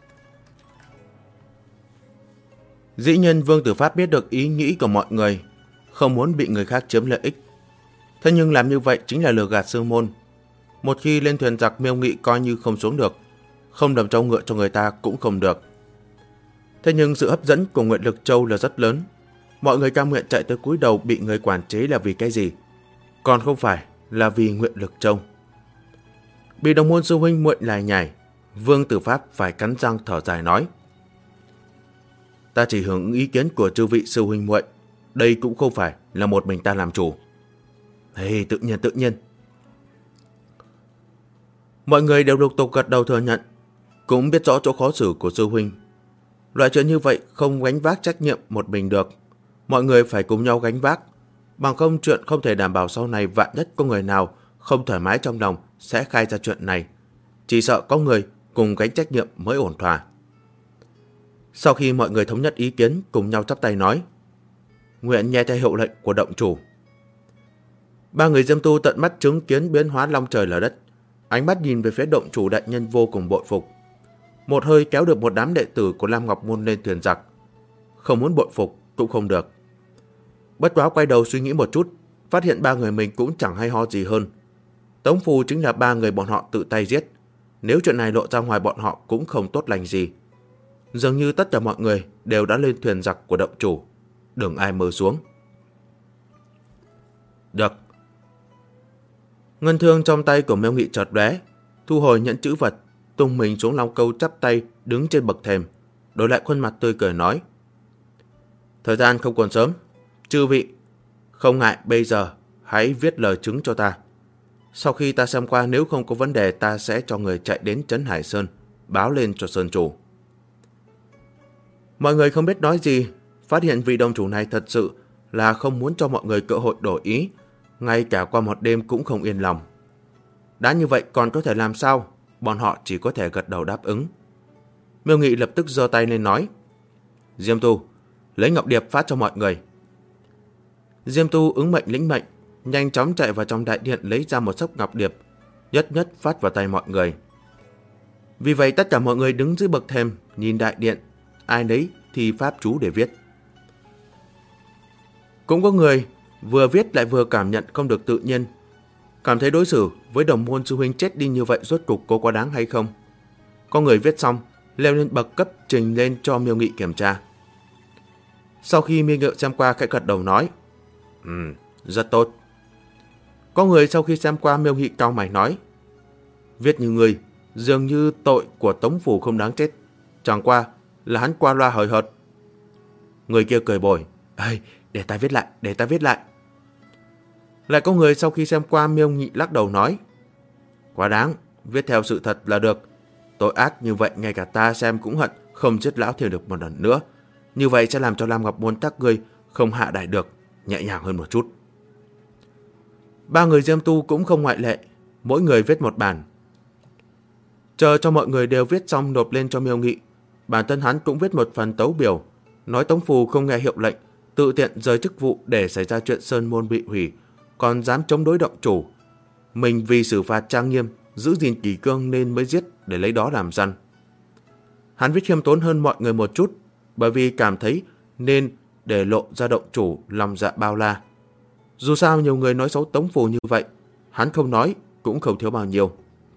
Dĩ nhiên Vương Tử Pháp biết được ý nghĩ của mọi người, không muốn bị người khác chiếm lợi ích. Thế nhưng làm như vậy chính là lừa gạt sư môn. Một khi lên thuyền giặc, Miêu Nghị coi như không xuống được, không đầm trâu ngựa cho người ta cũng không được. Thế nhưng sự hấp dẫn của Nguyện Lực Châu là rất lớn. Mọi người cam nguyện chạy tới cúi đầu bị người quản chế là vì cái gì? Còn không phải là vì Nguyện Lực Châu. Bị đồng môn sư huynh muội lải nhải, Vương Tử Pháp phải cắn răng thở dài nói. Ta chỉ hưởng ứng ý kiến của chư vị sư huynh muội, đây cũng không phải là một mình ta làm chủ. Tự nhiên. Mọi người đều lục tục gật đầu thừa nhận, cũng biết rõ chỗ khó xử của sư huynh. Loại chuyện như vậy không gánh vác trách nhiệm một mình được, mọi người phải cùng nhau gánh vác, bằng không chuyện không thể đảm bảo sau này vạn nhất có người nào không thoải mái trong lòng sẽ khai ra chuyện này. Chỉ sợ có người cùng gánh trách nhiệm mới ổn thỏa. Sau khi mọi người thống nhất ý kiến, cùng nhau chắp tay nói, nguyện nghe theo hiệu lệnh của động chủ. Ba người Diêm Tu tận mắt chứng kiến biến hóa long trời lở đất, ánh mắt nhìn về phía động chủ đại nhân vô cùng bội phục. Một hơi kéo được một đám đệ tử của Lam Ngọc Môn lên thuyền giặc. Không muốn bội phục cũng không được. Bất quá quay đầu suy nghĩ một chút, phát hiện ba người mình cũng chẳng hay ho gì hơn. Tống Phù chính là ba người bọn họ tự tay giết. Nếu chuyện này lộ ra ngoài bọn họ cũng không tốt lành gì. Dường như tất cả mọi người đều đã lên thuyền giặc của động chủ, đừng ai mơ xuống. Được. Ngân thương trong tay của Miêu Nghị chợt lóe, thu hồi nhẫn chữ vật, tung mình xuống long câu chắp tay đứng trên bậc thềm, đổi lại khuôn mặt tươi cười nói, Thời gian không còn sớm. Chư vị, không ngại bây giờ hãy viết lời chứng cho ta. Sau khi ta xem qua, nếu không có vấn đề, ta sẽ cho người chạy đến Trấn Hải Sơn, báo lên cho Sơn chủ. Mọi người không biết nói gì, phát hiện vị đồng chủ này thật sự là không muốn cho mọi người cơ hội đổi ý, ngay cả qua một đêm cũng không yên lòng. Đã như vậy còn có thể làm sao? Bọn họ chỉ có thể gật đầu đáp ứng. Miêu Nghị lập tức giơ tay lên nói: Diêm Tu, lấy ngọc điệp phát cho mọi người. Diêm Tu ứng mệnh lĩnh mệnh, nhanh chóng chạy vào trong đại điện lấy ra một xốc ngọc điệp, nhất nhất phát vào tay mọi người. Vì vậy tất cả mọi người đứng dưới bậc thềm nhìn đại điện, ai nấy thì pháp chú để viết. Cũng có người vừa viết lại vừa cảm nhận không được tự nhiên, cảm thấy đối xử với đồng môn sư huynh chết đi như vậy rốt cục có quá đáng hay không. Có người viết xong leo lên bậc cấp trình lên cho Miêu Nghị kiểm tra. Sau khi Miêu Nghị xem qua khẽ gật đầu nói: rất tốt. Có người sau khi xem qua Miêu Nghị cau mày nói: viết như người, dường như tội của Tống Phủ không đáng chết, chẳng qua là hắn qua loa hời hợt. Người kia cười bồi: để ta viết lại. Lại có người sau khi xem qua Miêu Nghị lắc đầu nói: quá đáng, viết theo sự thật là được. Tội ác như vậy ngay cả ta xem cũng hận không giết lão thiền được một lần nữa. Như vậy sẽ làm cho Lam Ngọc Môn các ngươi không hạ đài được, nhẹ nhàng hơn một chút. Ba người Diêm Tu cũng không ngoại lệ, mỗi người viết một bản. Chờ cho mọi người đều viết xong nộp lên cho Miêu Nghị, bản thân hắn cũng viết một phần tấu biểu, nói Tống Phù không nghe hiệu lệnh, tự tiện rời chức vụ để xảy ra chuyện sơn môn bị hủy, còn dám chống đối động chủ. Mình vì xử phạt trang nghiêm, giữ gìn kỷ cương nên mới giết để lấy đó làm răn. Hắn viết khiêm tốn hơn mọi người một chút, bởi vì cảm thấy nên để lộ ra động chủ lòng dạ bao la. Dù sao nhiều người nói xấu Tống Phù như vậy, hắn không nói cũng không thiếu bao nhiêu.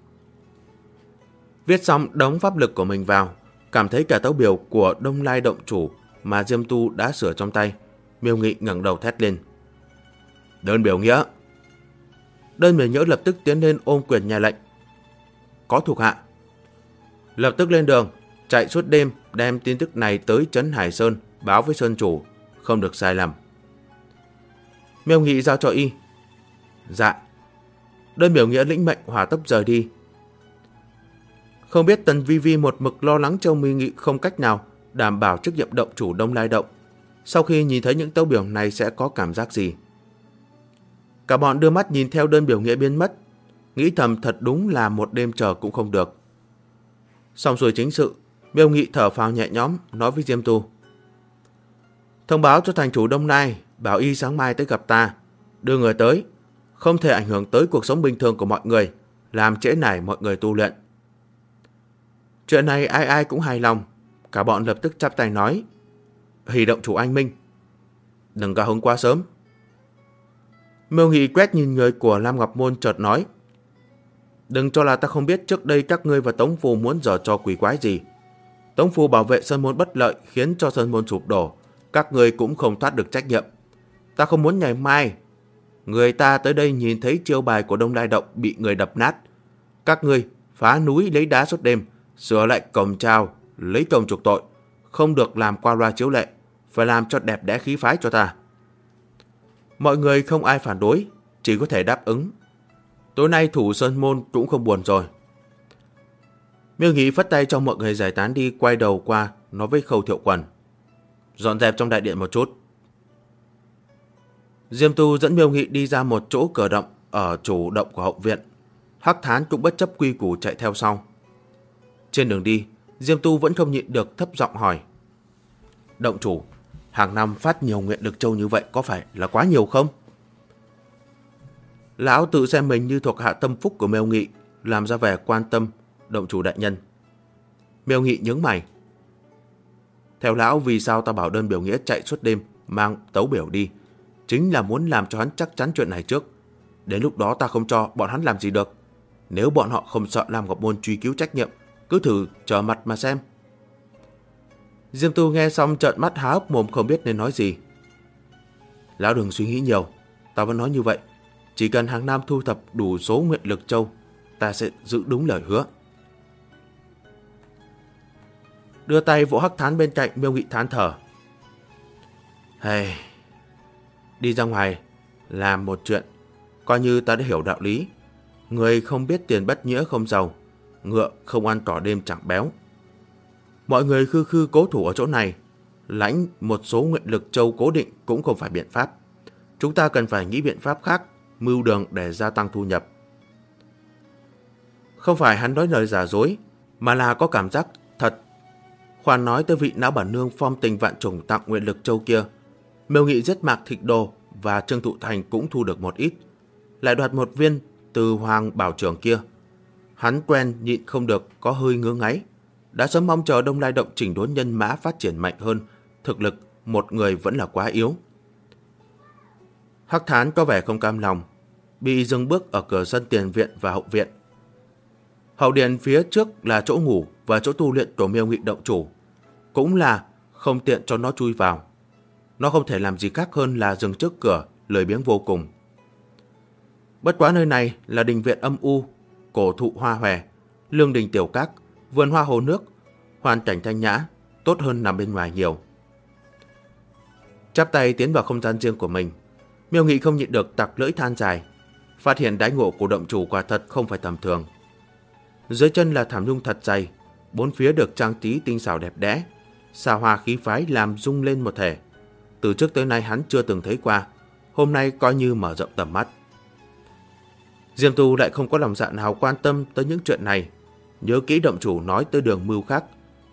Viết xong đóng pháp lực của mình vào, cảm thấy cả tấu biểu của Đông Lai động chủ mà Diêm Tu đã sửa trong tay. Miêu Nghị ngẩng đầu thét lên: đơn biểu nghĩa. Đơn biểu nghĩa lập tức tiến lên ôm quyền nhà lệnh: có thuộc hạ. Lập tức lên đường, chạy suốt đêm đem tin tức này tới Trấn Hải Sơn báo với Sơn chủ, không được sai lầm. Miêu Nghị giao cho y. Dạ. Đơn biểu nghĩa lĩnh mệnh hỏa tốc rời đi. Không biết Tần Vi Vi một mực lo lắng cho Miêu Nghị không cách nào đảm bảo chức nhiệm động chủ Đông Lai Động, sau khi nhìn thấy những tấu biểu này sẽ có cảm giác gì. Cả bọn đưa mắt nhìn theo đơn biểu nghĩa biến mất, nghĩ thầm thật đúng là một đêm chờ cũng không được. Xong xuôi chính sự, Miêu Nghị thở phào nhẹ nhõm nói với Diêm Tu: thông báo cho thành chủ Đông Nai, bảo y sáng mai tới gặp ta, đưa người tới, không thể ảnh hưởng tới cuộc sống bình thường của mọi người, làm trễ nải mọi người tu luyện. Chuyện này ai ai cũng hài lòng, cả bọn lập tức chắp tay nói: hỉ động chủ anh minh. Đừng cao hứng quá sớm. Miêu Nghị quét nhìn người của Lam Ngọc Môn chợt nói: đừng cho là ta không biết trước đây các ngươi và Tống Phù muốn giở trò quỷ quái gì. Tống Phù bảo vệ Sơn Môn bất lợi khiến cho Sơn Môn sụp đổ, các ngươi cũng không thoát được trách nhiệm. Ta không muốn ngày mai người ta tới đây nhìn thấy chiêu bài của Đông Lai Động bị người đập nát. Các ngươi phá núi lấy đá suốt đêm, sửa lại cổng trào, lấy công chuộc tội, không được làm qua loa chiếu lệ, phải làm cho đẹp đẽ khí phái cho ta. Mọi người không ai phản đối, chỉ có thể đáp ứng. Tối nay thủ Sơn Môn cũng không buồn rồi. Miêu Nghị phất tay cho mọi người giải tán đi, quay đầu qua nói với Khâu Thiệu Quần: dọn dẹp trong đại điện một chút. Diêm Tu dẫn Miêu Nghị đi ra một chỗ cửa động ở chủ động của hậu viện. Hắc Thán cũng bất chấp quy củ chạy theo sau. Trên đường đi, Diêm Tu vẫn không nhịn được thấp giọng hỏi: động chủ, hàng năm phát nhiều nguyện lực châu như vậy có phải là quá nhiều không? Lão tự xem mình như thuộc hạ tâm phúc của Miêu Nghị, làm ra vẻ quan tâm động chủ đại nhân. Miêu Nghị nhướng mày: theo lão, vì sao ta bảo đơn biểu nghĩa chạy suốt đêm mang tấu biểu đi, chính là muốn làm cho hắn chắc chắn chuyện này trước. Đến lúc đó ta không cho bọn hắn làm gì được. Nếu bọn họ không sợ Lam Ngọc Môn truy cứu trách nhiệm, cứ thử trở mặt mà xem. Diêm Tu nghe xong trợn mắt há hốc mồm không biết nên nói gì. Lão đừng suy nghĩ nhiều, ta vẫn nói như vậy. Chỉ cần hàng năm thu thập đủ số nguyện lực châu, ta sẽ giữ đúng lời hứa. Đưa tay vỗ Hắc Thán bên cạnh, Miêu Nghị thán thở: Hay, đi ra ngoài làm một chuyện, coi như ta đã hiểu đạo lý. Người không biết tiền bất nghĩa không giàu, ngựa không ăn cỏ đêm chẳng béo. Mọi người khư khư cố thủ ở chỗ này, lãnh một số nguyện lực châu cố định cũng không phải biện pháp. Chúng ta cần phải nghĩ biện pháp khác, mưu đường để gia tăng thu nhập. Không phải hắn nói lời giả dối, mà là có cảm giác thật. Khoan nói tới vị não bản nương phong tình vạn trùng tặng nguyện lực châu kia, Miêu Nghị giết Mạc Thịt Đồ và Trương Thụ Thành cũng thu được một ít, lại đoạt một viên từ Hoàng Bảo Trưởng kia. Hắn quen nhịn không được, có hơi ngứa ngáy. Đã sớm mong chờ Đông Lai Động chỉnh đốn nhân mã phát triển mạnh hơn, thực lực một người vẫn là quá yếu. Hắc Thán có vẻ không cam lòng, bị dừng bước ở cửa sân tiền viện và hậu viện. Hậu điện phía trước là chỗ ngủ và chỗ tu luyện của Miêu Nghị động chủ, cũng là không tiện cho nó chui vào. Nó không thể làm gì khác hơn là dừng trước cửa, lười biếng vô cùng. Bất quá nơi này là đình viện âm u, cổ thụ hoa hòe, lương đình tiểu các, vườn hoa hồ nước, hoàn cảnh thanh nhã, tốt hơn nằm bên ngoài nhiều. Chắp tay tiến vào không gian riêng của mình, Miêu Nghị không nhịn được tặc lưỡi than dài, phát hiện đãi ngộ của động chủ quả thật không phải tầm thường. Dưới chân là thảm nhung thật dày, bốn phía được trang trí tinh xảo đẹp đẽ, xa hoa khí phái làm rung lên một thể. Từ trước tới nay hắn chưa từng thấy qua, hôm nay coi như mở rộng tầm mắt. Diêm Tu lại không có lòng dạ nào quan tâm tới những chuyện này, nhớ kỹ động chủ nói tới đường mưu khác.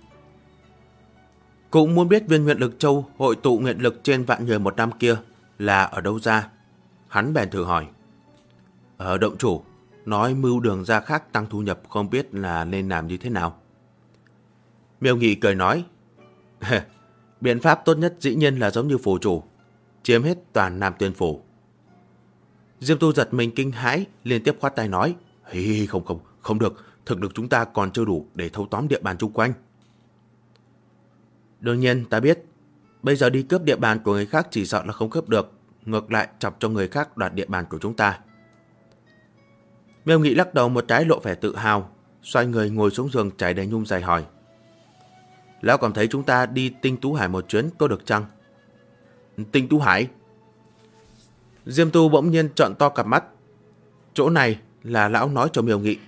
Cũng muốn biết viên nguyện lực châu hội tụ nguyện lực trên vạn người một năm kia là ở đâu ra. Hắn bèn thử hỏi. Động chủ nói mưu đường ra khác tăng thu nhập, không biết là nên làm như thế nào. Miêu Nghị cười nói. Biện pháp tốt nhất dĩ nhiên là giống như phủ chủ, chiếm hết toàn Nam Tuyên phủ. Diêm Tu giật mình kinh hãi, liên tiếp khoát tay nói. Không được, thực lực chúng ta còn chưa đủ để thâu tóm địa bàn chung quanh. Đương nhiên ta biết, bây giờ đi cướp địa bàn của người khác chỉ sợ là không cướp được, ngược lại chọc cho người khác đoạt địa bàn của chúng ta. Miêu Nghị lắc đầu một cái lộ vẻ tự hào, xoay người ngồi xuống giường trải đầy nhung dài hỏi. Lão cảm thấy chúng ta đi Tinh Tú Hải một chuyến có được chăng? Tinh Tú Hải? Diêm Tu bỗng nhiên trợn to cặp mắt. Chỗ này là lão nói cho Miêu Nghị.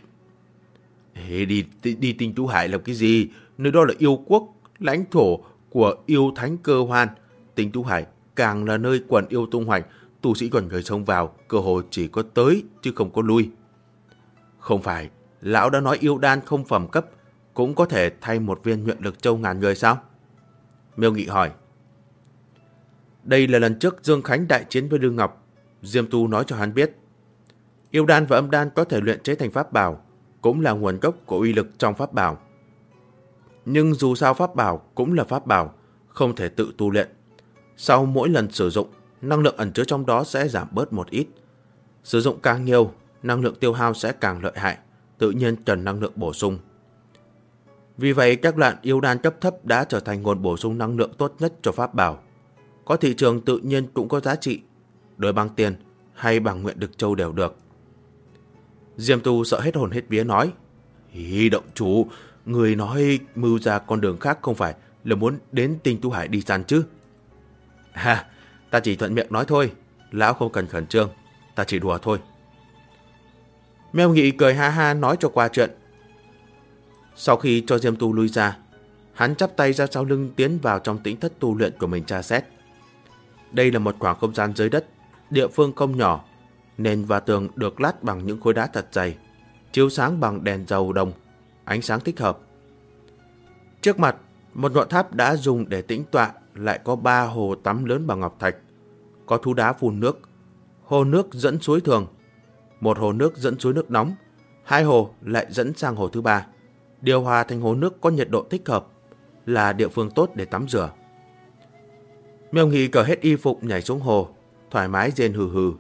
Đi Tinh Tú Hải làm cái gì? Nơi đó là yêu quốc, lãnh thổ của yêu thánh Cơ Hoan. Tinh Tú Hải càng là nơi quần yêu tung hoành, tu sĩ còn người xông vào, cơ hội chỉ có tới chứ không có lui. Không phải, lão đã nói yêu đan không phẩm cấp cũng có thể thay một viên nguyện lực châu ngàn người sao? Miêu Nghị hỏi. Đây là lần trước Dương Khánh đại chiến với Lương Ngọc, Diêm Tu nói cho hắn biết. Yêu đan và âm đan có thể luyện chế thành pháp bảo, cũng là nguồn gốc của uy lực trong pháp bảo. Nhưng dù sao pháp bảo cũng là pháp bảo, không thể tự tu luyện. Sau mỗi lần sử dụng, năng lượng ẩn chứa trong đó sẽ giảm bớt một ít. Sử dụng càng nhiều, năng lượng tiêu hao sẽ càng lợi hại, tự nhiên cần năng lượng bổ sung. Vì vậy, các loại yêu đan cấp thấp đã trở thành nguồn bổ sung năng lượng tốt nhất cho pháp bảo. Có thị trường tự nhiên cũng có giá trị, đổi bằng tiền hay bằng nguyện lực châu đều được. Diêm Tu sợ hết hồn hết vía nói. Động chủ, người nói mưu ra con đường khác không phải là muốn đến Tinh Tú Hải đi săn chứ? Ta chỉ thuận miệng nói thôi, lão không cần khẩn trương, ta chỉ đùa thôi. Miêu Nghị cười ha ha nói cho qua chuyện. Sau khi cho Diêm Tu lui ra, hắn chắp tay ra sau lưng tiến vào trong tĩnh thất tu luyện của mình tra xét. Đây là một khoảng không gian dưới đất, địa phương không nhỏ, nền và tường được lát bằng những khối đá thật dày, chiếu sáng bằng đèn dầu đồng, ánh sáng thích hợp. Trước mặt, một ngọn tháp đã dùng để tĩnh tọa lại có 3 hồ tắm lớn bằng ngọc thạch, có thú đá phun nước, hồ nước dẫn suối thường, một hồ nước dẫn suối nước nóng, 2 hồ lại dẫn sang hồ thứ 3, điều hòa thành hồ nước có nhiệt độ thích hợp, là địa phương tốt để tắm rửa. Miêu Nghị cởi hết y phục nhảy xuống hồ, thoải mái rên hừ hừ.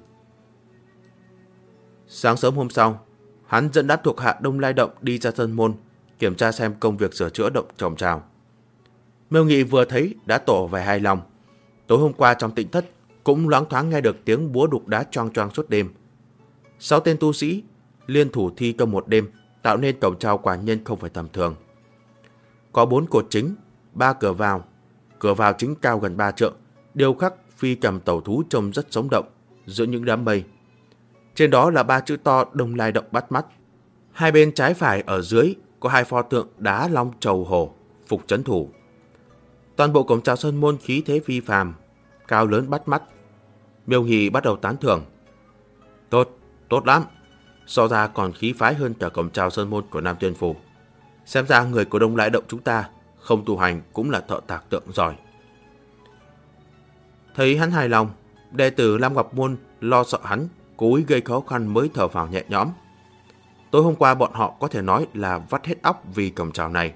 Sáng sớm hôm sau, hắn dẫn đám thuộc hạ Đông Lai Động đi ra sân môn, kiểm tra xem công việc sửa chữa động trồng trào. Miêu Nghị vừa thấy đã tỏ vẻ hài lòng. Tối hôm qua trong tĩnh thất cũng loáng thoáng nghe được tiếng búa đục đá choang choang suốt đêm. 6 tên tu sĩ liên thủ thi công một đêm, tạo nên cổng trào quả nhân không phải tầm thường. Có 4 cột chính, 3 cửa vào chính cao gần 3 trượng, điêu khắc phi cầm tẩu thú trông rất sống động giữa những đám mây. Trên đó là 3 chữ to Đông Lai Động bắt mắt. Hai bên trái phải ở dưới có 2 pho tượng đá long trầu hổ, phục trấn thủ. Toàn bộ cổng chào sơn môn khí thế phi phàm, cao lớn bắt mắt. Miêu Nghị bắt đầu tán thưởng. Tốt, tốt lắm. So ra còn khí phái hơn cả cổng chào sơn môn của Nam Tuyên Phủ. Xem ra người của Đông Lai Động chúng ta không tu hành cũng là thợ tạc tượng giỏi. Thấy hắn hài lòng, đệ tử Lam Ngọc Môn lo sợ hắn cố ý gây khó khăn mới thở phào nhẹ nhõm. Tối hôm qua bọn họ có thể nói là vắt hết óc vì cổng chào này.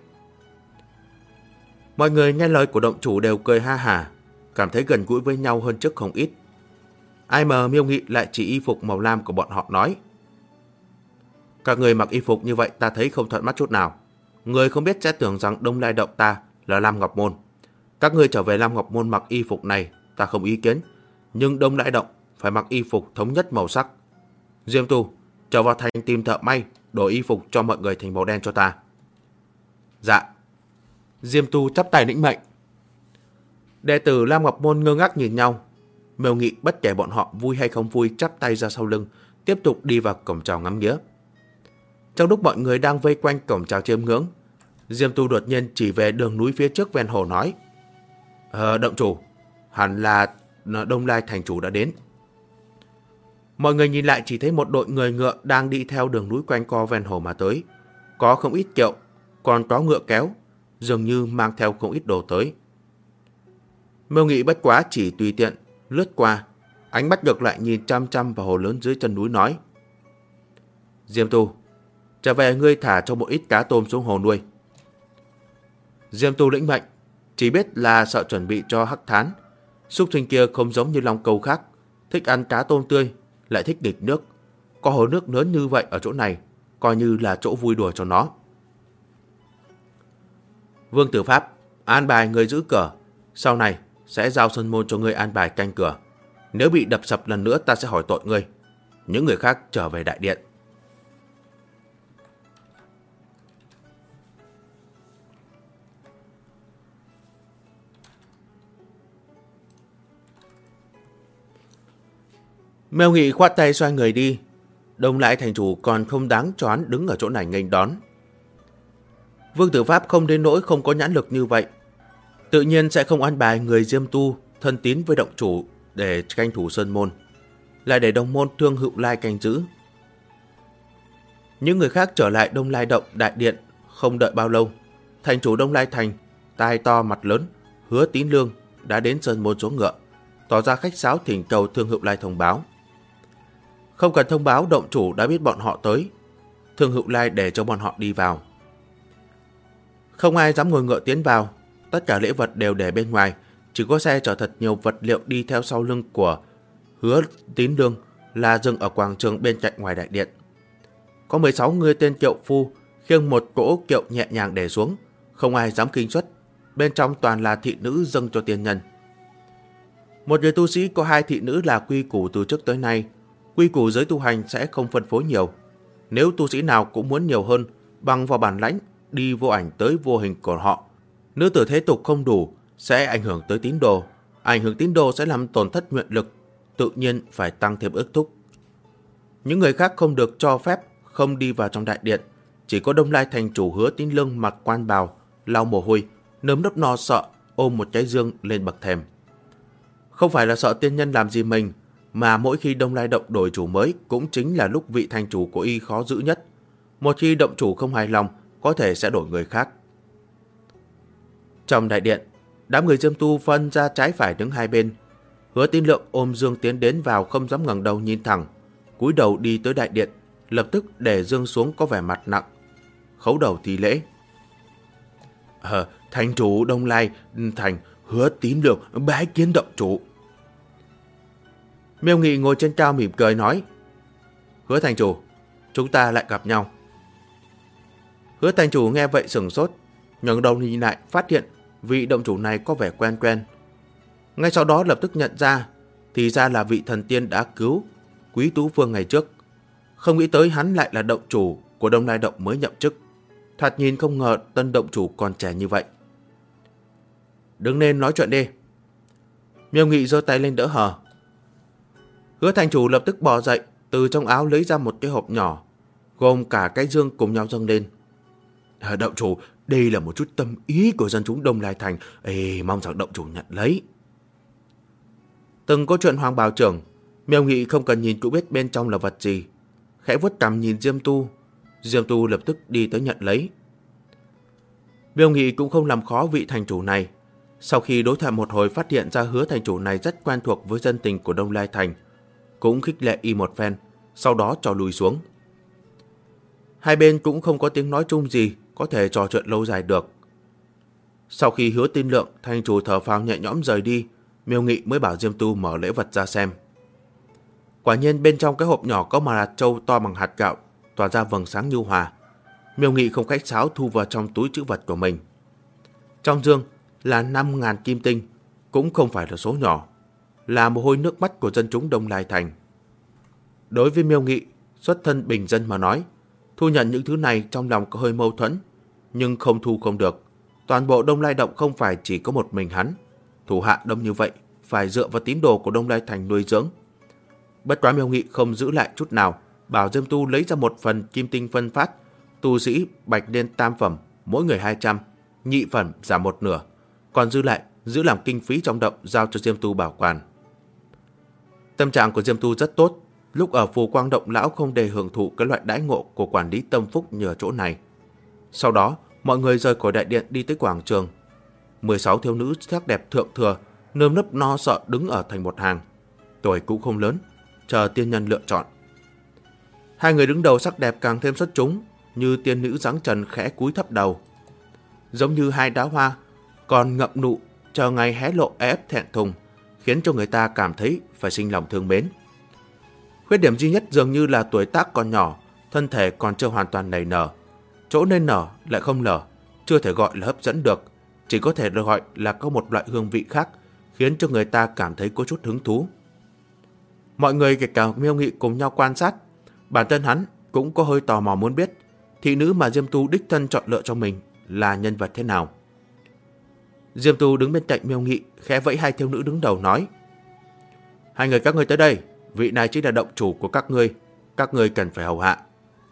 Mọi người nghe lời của động chủ đều cười ha hả, cảm thấy gần gũi với nhau hơn trước không ít. Ai mà Miêu Nghị lại chỉ y phục màu lam của bọn họ nói. Các người mặc y phục như vậy ta thấy không thuận mắt chút nào. Người không biết sẽ tưởng rằng Đông Lai Động ta là Lam Ngọc Môn. Các người trở về Lam Ngọc Môn mặc y phục này ta không ý kiến, nhưng Đông Lai Động phải mặc y phục thống nhất màu sắc. Diêm Tu, trở vào thành tìm thợ may, đổi y phục cho mọi người thành màu đen cho ta. Dạ. Diêm Tu chắp tay lĩnh mệnh. Đệ tử Lam Ngọc Môn ngơ ngác nhìn nhau. Miêu Nghị bất kể bọn họ vui hay không vui chắp tay ra sau lưng, tiếp tục đi vào cổng chào ngắm nghía. Trong lúc mọi người đang vây quanh cổng chào chiêm ngưỡng, Diêm Tu đột nhiên chỉ về đường núi phía trước ven hồ nói. Động chủ, hẳn là Đông Lai thành chủ đã đến. Mọi người nhìn lại chỉ thấy một đội người ngựa đang đi theo đường núi quanh co ven hồ mà tới. Có không ít kiệu, còn có ngựa kéo, dường như mang theo không ít đồ tới. Miêu Nghị bất quá chỉ tùy tiện lướt qua, ánh mắt ngược lại nhìn chăm chăm vào hồ lớn dưới chân núi nói. Diêm Tu, trở về ngươi thả cho một ít cá tôm xuống hồ nuôi. Diêm Tu lĩnh mệnh, chỉ biết là sợ chuẩn bị cho Hắc Thán. Súc sinh kia không giống như long câu khác, thích ăn cá tôm tươi, lại thích nghịch nước. Có hồ nước lớn như vậy ở chỗ này, coi như là chỗ vui đùa cho nó. Vương Tử Pháp, an bài người giữ cửa, sau này sẽ giao sơn môn cho ngươi an bài canh cửa. Nếu bị đập sập lần nữa ta sẽ hỏi tội ngươi. Những người khác trở về đại điện. Miêu Nghị khoát tay xoay người đi. Đông Lai thành chủ còn không đáng cho hắn đứng ở chỗ này nghênh đón. Vương Tử Pháp không đến nỗi không có nhãn lực như vậy, tự nhiên sẽ không an bài người Diêm Tu thân tín với động chủ để canh thủ sơn môn, lại để đồng môn Thương Hữu Lai canh giữ. Những người khác trở lại Đông Lai Động đại điện không đợi bao lâu, thành chủ Đông Lai thành, tai to mặt lớn, Hứa Tín Lương đã đến sơn môn xuống ngựa, tỏ ra khách sáo thỉnh cầu Thương Hữu Lai thông báo. Không cần thông báo, động chủ đã biết bọn họ tới. Thương Hữu Lai để cho bọn họ đi vào. Không ai dám ngồi ngựa tiến vào, tất cả lễ vật đều để bên ngoài, chỉ có xe chở thật nhiều vật liệu đi theo sau lưng của Hứa Tín Lương là dừng ở quảng trường bên cạnh ngoài đại điện. Có 16 người tên kiệu phu khiêng một cỗ kiệu nhẹ nhàng để xuống, không ai dám kinh xuất, bên trong toàn là thị nữ dâng cho tiên nhân. Một người tu sĩ có 2 thị nữ là quy củ từ trước tới nay. Quy củ giới tu hành sẽ không phân phối nhiều. Nếu tu sĩ nào cũng muốn nhiều hơn, bằng vào bản lãnh đi vô ảnh tới vô hình của họ, nữ tử thế tục không đủ sẽ ảnh hưởng tới tín đồ. Ảnh hưởng tín đồ sẽ làm tổn thất nguyện lực, tự nhiên phải tăng thêm ước thúc. Những người khác không được cho phép không đi vào trong đại điện. Chỉ có Đông Lai thành chủ Hứa Tín Lương mặc quan bào, lau mồ hôi, nơm nớp lo sợ, ôm một cái dương lên bậc thềm. Không phải là sợ tiên nhân làm gì mình, mà mỗi khi Đông Lai Động đổi chủ mới cũng chính là lúc vị thành chủ của y khó giữ nhất. Một khi động chủ không hài lòng, có thể sẽ đổi người khác. Trong đại điện, đám người Diêm Tu phân ra trái phải đứng hai bên. Hứa Tín Lượng ôm dương tiến đến vào không dám ngẩng đầu nhìn thẳng, cúi đầu đi tới đại điện, lập tức để dương xuống có vẻ mặt nặng, khấu đầu thi lễ. Thành chủ Đông Lai thành Hứa Tín Lượng bái kiến động chủ. Miêu Nghị ngồi trên cao mỉm cười nói, Hứa thành chủ, chúng ta lại gặp nhau. Hứa thành chủ nghe vậy sửng sốt, ngẩng đầu nhìn lại phát hiện vị động chủ này có vẻ quen quen. Ngay sau đó lập tức nhận ra, thì ra là vị thần tiên đã cứu Quý Tú Phương ngày trước. Không nghĩ tới hắn lại là động chủ của Đông Lai Động mới nhậm chức. Thoạt nhìn không ngờ tân động chủ còn trẻ như vậy. Đứng lên nói chuyện đi. Miêu Nghị giơ tay lên đỡ hờ. Hứa thành chủ lập tức bò dậy, từ trong áo lấy ra một cái hộp nhỏ, gồm cả cái dương cùng nhau dâng lên. Động chủ, đây là một chút tâm ý của dân chúng Đông Lai Thành, mong rằng động chủ nhận lấy. Từng có chuyện Hoàng Bào trưởng, Miêu Nghị không cần nhìn cũng biết bên trong là vật gì. Khẽ vuốt cằm nhìn Diêm Tu. Diêm Tu lập tức đi tới nhận lấy. Miêu Nghị cũng không làm khó vị thành chủ này. Sau khi đối thoại một hồi phát hiện ra Hứa thành chủ này rất quen thuộc với dân tình của Đông Lai Thành, cũng khích lệ y một phen, sau đó cho lùi xuống. Hai bên cũng không có tiếng nói chung gì có thể trò chuyện lâu dài được. Sau khi Hứa Tin Lượng thành chủ thở phào nhẹ nhõm rời đi, Miêu Nghị mới bảo Diêm Tu mở lễ vật ra xem. Quả nhiên bên trong cái hộp nhỏ có một hạt trâu to bằng hạt gạo, tỏa ra vầng sáng nhu hòa. Miêu Nghị không khách sáo thu vào trong túi trữ vật của mình. Trong dương là 5.000 kim tinh, cũng không phải là số nhỏ, là mồ hôi nước mắt của dân chúng Đông Lai Thành. Đối với Miêu Nghị, xuất thân bình dân mà nói, thu nhận những thứ này trong lòng có hơi mâu thuẫn, nhưng không thu không được. Toàn bộ Đông Lai Động không phải chỉ có một mình hắn, thủ hạ đông như vậy, phải dựa vào tín đồ của Đông Lai Thành nuôi dưỡng. Bất quá Miêu Nghị không giữ lại chút nào, bảo Diêm Tu lấy ra một phần kim tinh phân phát, tu sĩ bạch lên tam phẩm, mỗi người 200, nhị phẩm giảm một nửa, còn dư lại giữ làm kinh phí trong động giao cho Diêm Tu bảo quản. Tâm trạng của Diêm Tu rất tốt, lúc ở Phù Quang Động lão không để hưởng thụ cái loại đãi ngộ của quản lý tâm phúc nhờ chỗ này. Sau đó, mọi người rời khỏi đại điện đi tới quảng trường. 16 thiếu nữ sắc đẹp thượng thừa, nơm nớp no sợ đứng ở thành một hàng. Tuổi cũng không lớn, chờ tiên nhân lựa chọn. Hai người đứng đầu sắc đẹp càng thêm xuất chúng, như tiên nữ dáng trần khẽ cúi thấp đầu, giống như hai đóa hoa còn ngậm nụ chờ ngày hé lộ ép thẹn thùng, khiến cho người ta cảm thấy phải sinh lòng thương mến. Khuyết điểm duy nhất dường như là tuổi tác còn nhỏ, thân thể còn chưa hoàn toàn nảy nở, chỗ nên nở lại không nở, chưa thể gọi là hấp dẫn được, chỉ có thể được gọi là có một loại hương vị khác, khiến cho người ta cảm thấy có chút hứng thú. Mọi người kể cả Miêu Nghị cùng nhau quan sát, bản thân hắn cũng có hơi tò mò muốn biết thị nữ mà Diêm Tu đích thân chọn lựa cho mình là nhân vật thế nào. Diêm Tu đứng bên cạnh Miêu Nghị, khẽ vẫy hai thiếu nữ đứng đầu nói: hai người các ngươi tới đây, vị này chính là động chủ của các ngươi cần phải hầu hạ.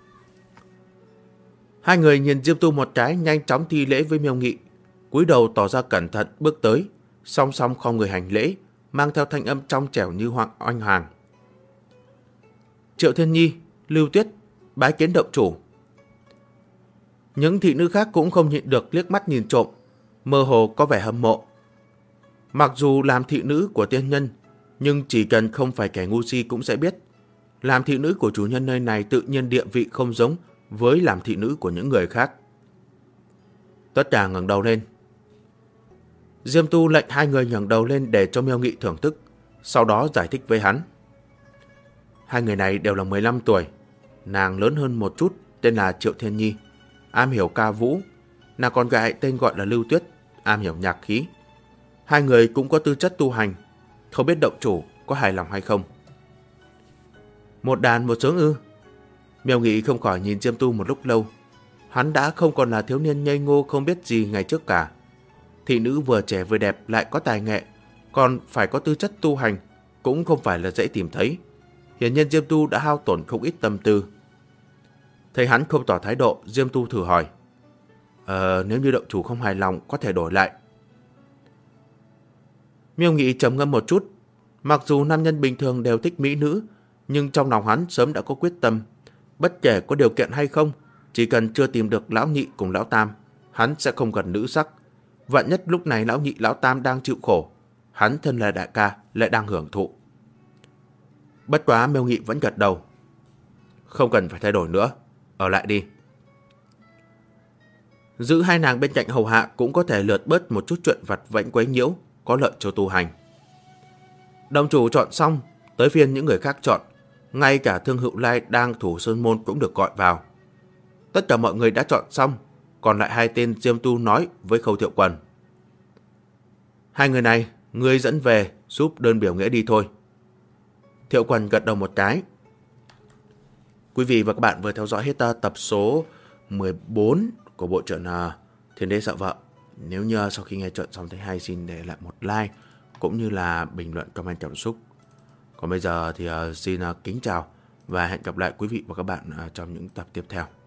Hai người nhìn Diêm Tu một cái, nhanh chóng thi lễ với Miêu Nghị, cúi đầu tỏ ra cẩn thận bước tới, song song không người hành lễ, mang theo thanh âm trong trẻo như oanh hoàng. Triệu Thiên Nhi, Lưu Tuyết, bái kiến động chủ. Những thị nữ khác cũng không nhịn được liếc mắt nhìn trộm, mơ hồ có vẻ hâm mộ. Mặc dù làm thị nữ của tiên nhân, nhưng chỉ cần không phải kẻ ngu si cũng sẽ biết, làm thị nữ của chủ nhân nơi này tự nhiên địa vị không giống với làm thị nữ của những người khác. Tất cả ngẩng đầu lên. Diêm Tu lệnh hai người ngẩng đầu lên để cho Miêu Nghị thưởng thức, sau đó giải thích với hắn. Hai người này đều là 15 tuổi, nàng lớn hơn một chút, tên là Triệu Thiên Nhi, am hiểu ca vũ, nàng con gái tên gọi là Lưu Tuyết, am hiểu nhạc khí. Hai người cũng có tư chất tu hành, không biết động chủ có hài lòng hay không. Một đàn một sướng ư? Miêu Nghị không khỏi nhìn Diêm Tu một lúc lâu. Hắn đã không còn là thiếu niên ngây ngô không biết gì ngày trước cả. Thị nữ vừa trẻ vừa đẹp lại có tài nghệ, còn phải có tư chất tu hành, cũng không phải là dễ tìm thấy. Hiển nhiên Diêm Tu đã hao tổn không ít tâm tư. Thấy hắn không tỏ thái độ, Diêm Tu thử hỏi: nếu như động chủ không hài lòng có thể đổi lại. Miêu Nghị trầm ngâm một chút. Mặc dù nam nhân bình thường đều thích mỹ nữ, nhưng trong lòng hắn sớm đã có quyết tâm, bất kể có điều kiện hay không, chỉ cần chưa tìm được lão nhị cùng lão tam, hắn sẽ không cần nữ sắc. Vạn nhất lúc này lão nhị lão tam đang chịu khổ, hắn thân là đại ca lại đang hưởng thụ. Bất quá Miêu Nghị vẫn gật đầu. Không cần phải thay đổi nữa, ở lại đi. Giữ hai nàng bên cạnh hầu hạ cũng có thể lượt bớt một chút chuyện vặt vãnh quấy nhiễu, có lợi cho tu hành. Đồng chủ chọn xong, tới phiên những người khác chọn. Ngay cả Thương Hữu Lai đang thủ sơn môn cũng được gọi vào. Tất cả mọi người đã chọn xong, còn lại hai tên Diêm Tu nói với Khâu Thiệu Quần: hai người này, ngươi dẫn về giúp đơn biểu nghĩa đi thôi. Thiệu Quần gật đầu một cái. Quý vị và các bạn vừa theo dõi hết tập số 14 của bộ truyện Thiên Đế Sợ Vợ. Nếu như sau khi nghe chuyện xong thấy hay, xin để lại một like cũng như là bình luận comment cảm xúc. Còn bây giờ thì xin kính chào và hẹn gặp lại quý vị và các bạn trong những tập tiếp theo.